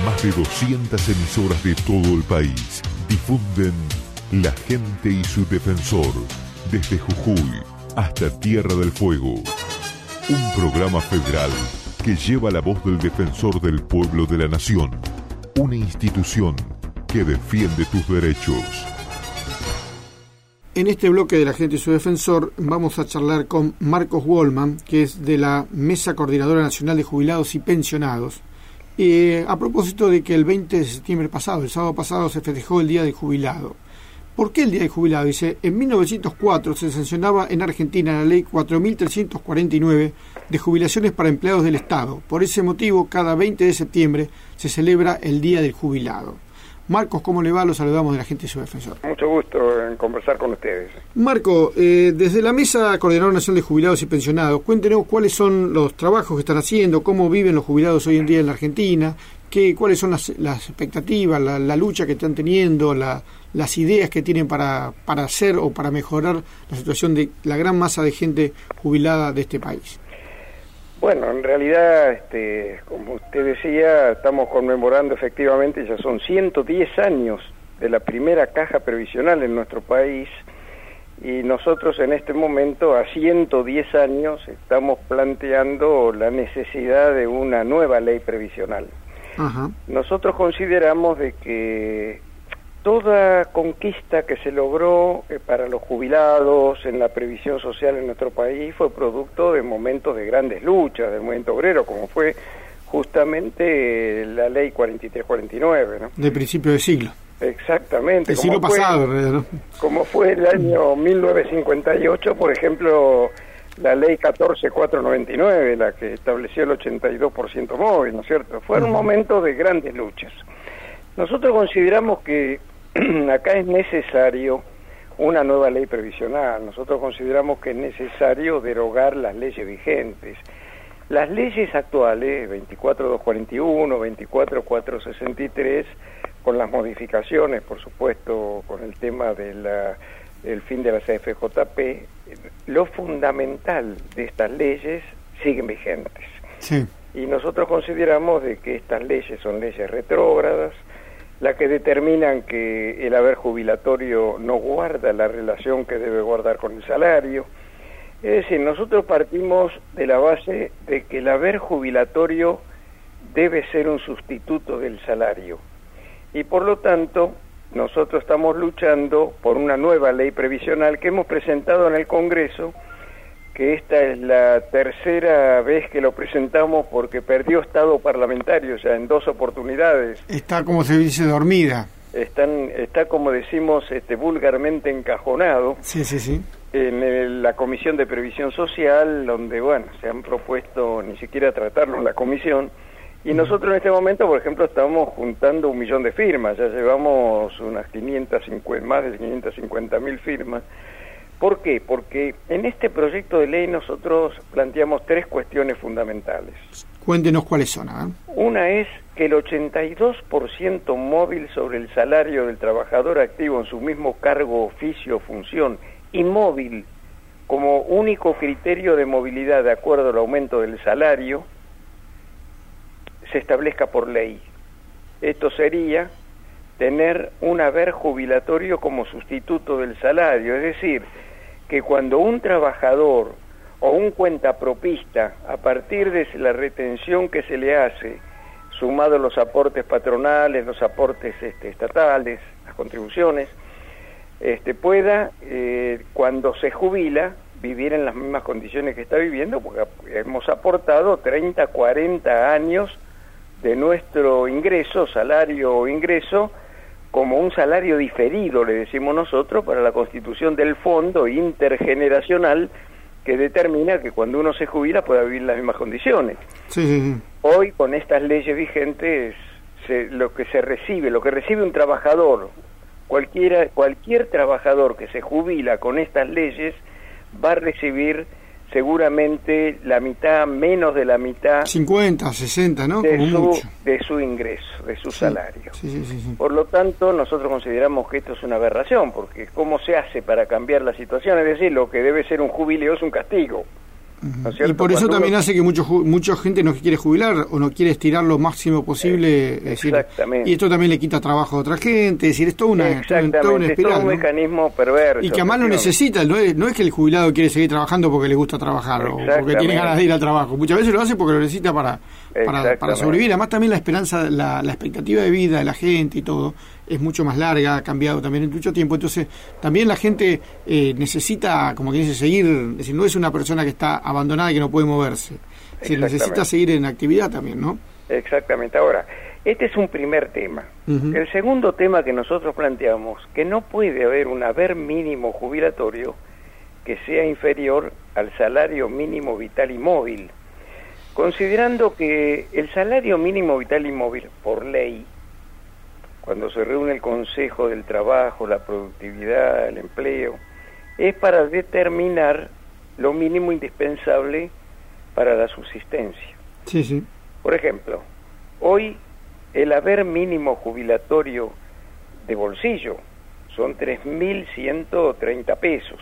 Más de 200 emisoras de todo el país difunden La Gente y su Defensor, desde Jujuy hasta Tierra del Fuego. Un programa federal que lleva la voz del defensor del pueblo de la nación. Una institución que defiende tus derechos. En este bloque de La Gente y su Defensor vamos a charlar con Marcos Wollman, que es de la Mesa Coordinadora Nacional de Jubilados y Pensionados. A propósito de que el 20 de septiembre pasado, el sábado pasado, se festejó el Día del Jubilado. ¿Por qué el Día del Jubilado? Dice, en 1904 se sancionaba en Argentina la ley 4.349 de jubilaciones para empleados del Estado. Por ese motivo, cada 20 de septiembre se celebra el Día del Jubilado. Marcos, ¿cómo le va? Los saludamos de La Gente y su Defensor. Mucho gusto en conversar con ustedes. Marco, desde la Mesa Coordinadora Nacional de Jubilados y Pensionados, cuéntenos cuáles son los trabajos que están haciendo, cómo viven los jubilados hoy en día en la Argentina, cuáles son las expectativas, la lucha que están teniendo, las ideas que tienen para hacer o para mejorar la situación de la gran masa de gente jubilada de este país. Bueno, en realidad, como usted decía, estamos conmemorando efectivamente, ya son 110 años de la primera caja previsional en nuestro país, y nosotros en este momento, a 110 años, estamos planteando la necesidad de una nueva ley previsional. Ajá. Nosotros consideramos de que toda conquista que se logró para los jubilados en la previsión social en nuestro país fue producto de momentos de grandes luchas, del movimiento obrero, como fue justamente la ley 4349, ¿no? De principio de siglo. Exactamente. El siglo pasado, ¿no? Como fue el año 1958, por ejemplo, la ley 14499, la que estableció el 82% móvil, ¿no es cierto? Fueron momentos de grandes luchas. Nosotros consideramos que acá es necesario una nueva ley previsional. Nosotros consideramos que es necesario derogar las leyes vigentes. Las leyes actuales, 24241, 24463, con las modificaciones, por supuesto, con el tema del fin de la CFJP, lo fundamental de estas leyes siguen vigentes. Sí. Y nosotros consideramos de que estas leyes son leyes retrógradas, las que determinan que el haber jubilatorio no guarda la relación que debe guardar con el salario. Es decir, nosotros partimos de la base de que el haber jubilatorio debe ser un sustituto del salario. Y por lo tanto, nosotros estamos luchando por una nueva ley previsional que hemos presentado en el Congreso, que esta es la tercera vez que lo presentamos porque perdió estado parlamentario ya en 2 oportunidades. Está, como se dice, dormida. Está como decimos vulgarmente encajonado. Sí, sí, sí. En la Comisión de Previsión Social, donde, bueno, se han propuesto ni siquiera tratarlo en la comisión. Y nosotros en este momento, por ejemplo, estamos juntando 1 millón de firmas. Ya llevamos más de 550.000 firmas. ¿Por qué? Porque en este proyecto de ley nosotros planteamos 3 cuestiones fundamentales. Cuéntenos cuáles son. Una es que el 82% móvil sobre el salario del trabajador activo en su mismo cargo, oficio o función, y móvil como único criterio de movilidad de acuerdo al aumento del salario, se establezca por ley. Esto sería tener un haber jubilatorio como sustituto del salario, es decir, que cuando un trabajador o un cuentapropista, a partir de la retención que se le hace, sumado los aportes patronales, los aportes estatales, las contribuciones, pueda, cuando se jubila, vivir en las mismas condiciones que está viviendo, porque hemos aportado 30, 40 años de nuestro ingreso, salario o ingreso, como un salario diferido, le decimos nosotros, para la constitución del fondo intergeneracional que determina que cuando uno se jubila pueda vivir en las mismas condiciones. Sí. Hoy, con estas leyes vigentes, lo que recibe un trabajador, cualquier trabajador que se jubila con estas leyes, va a recibir seguramente la mitad, menos de la mitad, 50, 60, ¿no? de su ingreso, de su salario. Sí. Por lo tanto, nosotros consideramos que esto es una aberración, porque ¿cómo se hace para cambiar la situación? Es decir, lo que debe ser un jubileo es un castigo. ¿no es cierto? Y por eso también hace que mucha gente no quiere jubilar o no quiere estirar lo máximo posible. Exactamente. Y esto también le quita trabajo a otra gente. Es decir, es toda una espiral, es todo un mecanismo perverso. Y que además lo necesita. No es que el jubilado quiere seguir trabajando porque le gusta trabajar o porque tiene ganas de ir al trabajo. Muchas veces lo hace porque lo necesita para sobrevivir. Además también la esperanza, la expectativa de vida de la gente y todo es mucho más larga, ha cambiado también en mucho tiempo. Entonces también la gente necesita, como que dice, seguir. Es decir, no es una persona que está abandonada y que no puede moverse. Es decir, necesita seguir en actividad también, ¿no? Exactamente. Ahora, este es un primer tema. El segundo tema que nosotros planteamos, que no puede haber un haber mínimo jubilatorio que sea inferior al salario mínimo vital y móvil, considerando que el salario mínimo vital y móvil, por ley, cuando se reúne el Consejo del Trabajo, la productividad, el empleo, es para determinar lo mínimo indispensable para la subsistencia. Sí, sí. Por ejemplo, hoy el haber mínimo jubilatorio de bolsillo son 3.130 pesos,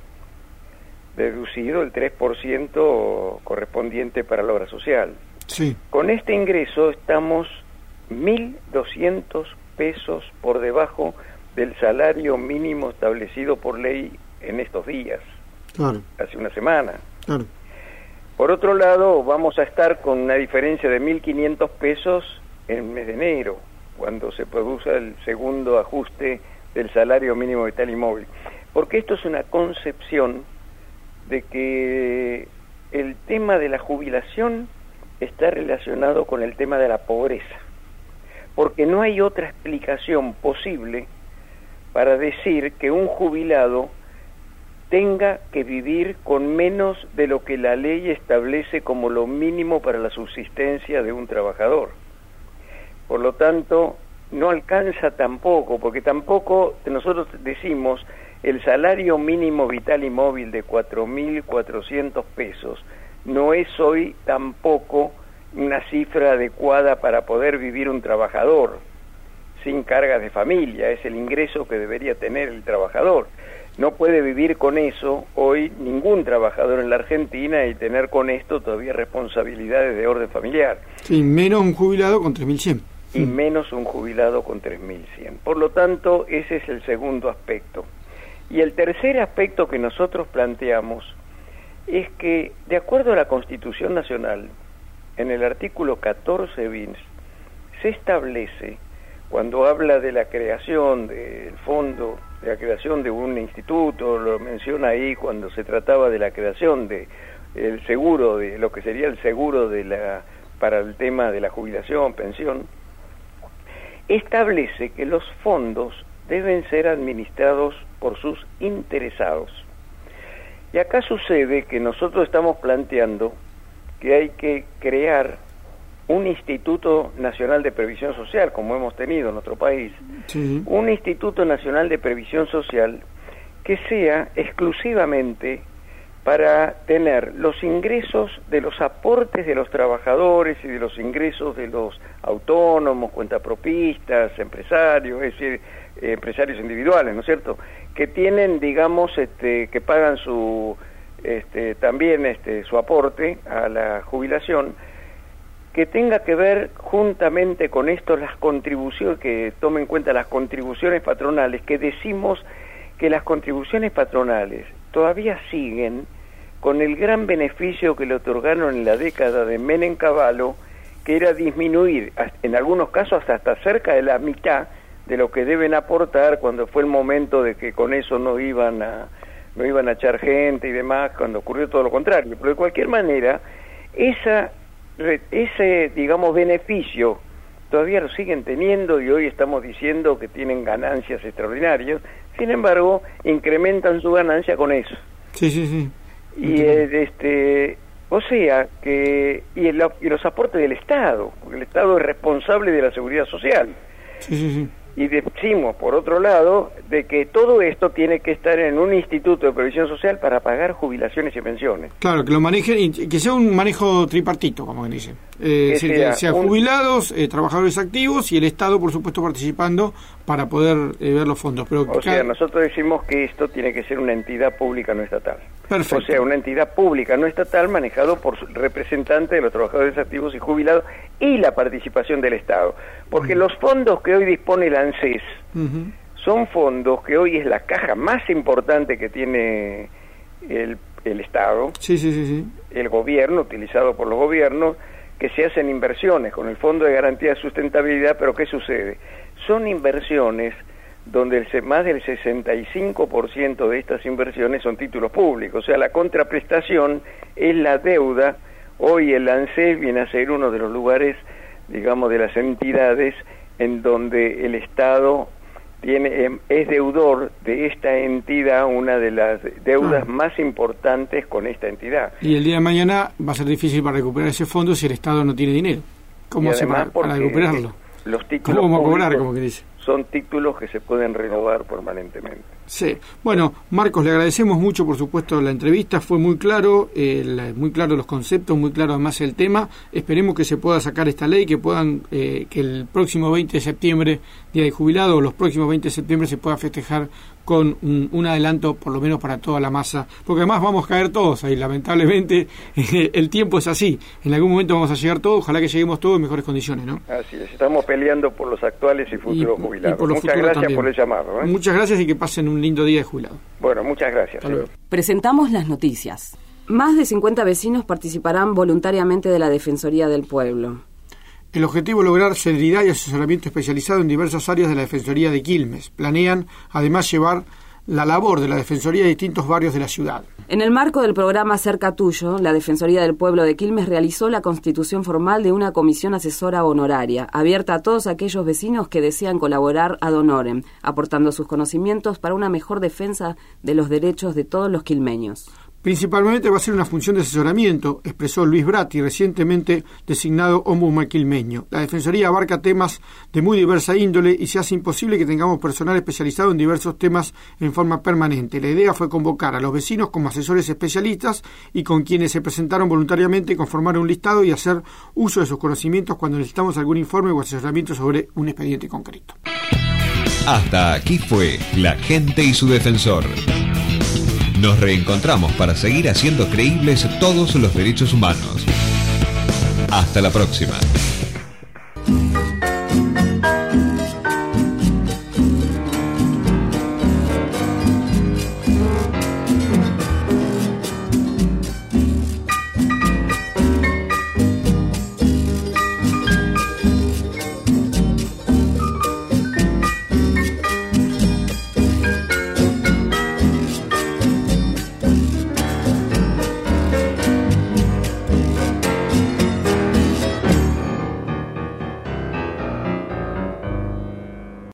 deducido el 3% correspondiente para la obra social. Sí. Con este ingreso estamos 1.200 pesos por debajo del salario mínimo establecido por ley en estos días, claro, hace una semana. Claro. Por otro lado, vamos a estar con una diferencia de 1.500 pesos en el mes de enero, cuando se produce el segundo ajuste del salario mínimo vital y móvil. Porque esto es una concepción de que el tema de la jubilación está relacionado con el tema de la pobreza, porque no hay otra explicación posible para decir que un jubilado tenga que vivir con menos de lo que la ley establece como lo mínimo para la subsistencia de un trabajador. Por lo tanto, no alcanza tampoco, porque tampoco nosotros decimos el salario mínimo vital y móvil de 4.400 pesos no es hoy tampoco una cifra adecuada para poder vivir un trabajador sin cargas de familia. Es el ingreso que debería tener el trabajador. No puede vivir con eso hoy ningún trabajador en la Argentina y tener con esto todavía responsabilidades de orden familiar. Sí, menos un jubilado con 3.100. Y menos un jubilado con 3.100. Por lo tanto, ese es el segundo aspecto. Y el tercer aspecto que nosotros planteamos es que, de acuerdo a la Constitución Nacional, en el artículo 14 bis, se establece, cuando habla de la creación del fondo, de la creación de un instituto, lo menciona ahí cuando se trataba de la creación de el seguro, de lo que sería el seguro para el tema de la jubilación, pensión, establece que los fondos deben ser administrados por sus interesados. Y acá sucede que nosotros estamos planteando que hay que crear un Instituto Nacional de Previsión Social, como hemos tenido en nuestro país, sí. Un Instituto Nacional de Previsión Social que sea exclusivamente para tener los ingresos de los aportes de los trabajadores y de los ingresos de los autónomos, cuentapropistas, empresarios, es decir, empresarios individuales, ¿no es cierto?, que tienen, digamos, que pagan también su aporte a la jubilación, que tenga que ver juntamente con esto las contribuciones, que tome en cuenta las contribuciones patronales, que decimos que las contribuciones patronales todavía siguen con el gran beneficio que le otorgaron en la década de Menem Cavallo, que era disminuir, en algunos casos hasta cerca de la mitad de lo que deben aportar, cuando fue el momento de que con eso no iban a echar gente y demás, cuando ocurrió todo lo contrario. Pero de cualquier manera, ese, digamos, beneficio todavía lo siguen teniendo y hoy estamos diciendo que tienen ganancias extraordinarias. Sin embargo, incrementan su ganancia con eso. Sí, sí, sí. Y o sea que y los aportes del Estado, porque el Estado es responsable de la seguridad social. Sí, sí, sí. Y decimos, por otro lado, de que todo esto tiene que estar en un instituto de previsión social para pagar jubilaciones y pensiones. Claro, que lo manejen y que sea un manejo tripartito, como dicen. Que sean jubilados, trabajadores activos y el Estado, por supuesto, participando para poder ver los fondos. Pero o sea, nosotros decimos que esto tiene que ser una entidad pública no estatal. Perfecto. O sea, una entidad pública no estatal manejado por representantes de los trabajadores activos y jubilados y la participación del Estado. Porque los fondos que hoy dispone el ANSES son fondos que hoy es la caja más importante que tiene el Estado, el gobierno, utilizado por los gobiernos, que se hacen inversiones con el Fondo de Garantía de Sustentabilidad, pero ¿qué sucede? Son inversiones donde más del 65% de estas inversiones son títulos públicos, o sea, la contraprestación es la deuda. Hoy el ANSES viene a ser uno de los lugares, digamos, de las entidades en donde el Estado es deudor de esta entidad, una de las deudas más importantes con esta entidad. Y el día de mañana va a ser difícil para recuperar ese fondo si el Estado no tiene dinero. ¿Cómo hace para recuperarlo? Los títulos ¿Cómo vamos a cobrar, como que dice? Son títulos que se pueden renovar permanentemente. Sí. Bueno, Marcos, le agradecemos mucho, por supuesto, la entrevista. Fue muy claro los conceptos, muy claro además el tema. Esperemos que se pueda sacar esta ley, que puedan que el próximo 20 de septiembre, Día de Jubilado, o los próximos 20 de septiembre se pueda festejar con un adelanto, por lo menos para toda la masa, porque además vamos a caer todos ahí, lamentablemente. El tiempo es así, en algún momento vamos a llegar todos, ojalá que lleguemos todos en mejores condiciones, ¿no? Así es, estamos peleando por los actuales y futuros jubilados. Muchas gracias también por el llamado. Muchas gracias y que pasen un lindo día de jubilado. Bueno, muchas gracias. Presentamos las noticias. Más de 50 vecinos participarán voluntariamente de la Defensoría del Pueblo. El objetivo es lograr celeridad y asesoramiento especializado en diversas áreas de la Defensoría de Quilmes. Planean, además, llevar la labor de la Defensoría a distintos barrios de la ciudad. En el marco del programa Cerca Tuyo, la Defensoría del Pueblo de Quilmes realizó la constitución formal de una comisión asesora honoraria, abierta a todos aquellos vecinos que desean colaborar ad honorem, aportando sus conocimientos para una mejor defensa de los derechos de todos los quilmeños. Principalmente va a ser una función de asesoramiento, expresó Luis Bratti, recientemente designado ombudsman quilmeño. La Defensoría abarca temas de muy diversa índole y se hace imposible que tengamos personal especializado en diversos temas en forma permanente. La idea fue convocar a los vecinos como asesores especialistas y con quienes se presentaron voluntariamente conformar un listado y hacer uso de sus conocimientos cuando necesitamos algún informe o asesoramiento sobre un expediente concreto. Hasta aquí fue La Gente y su Defensor. Nos reencontramos para seguir haciendo creíbles todos los derechos humanos. Hasta la próxima.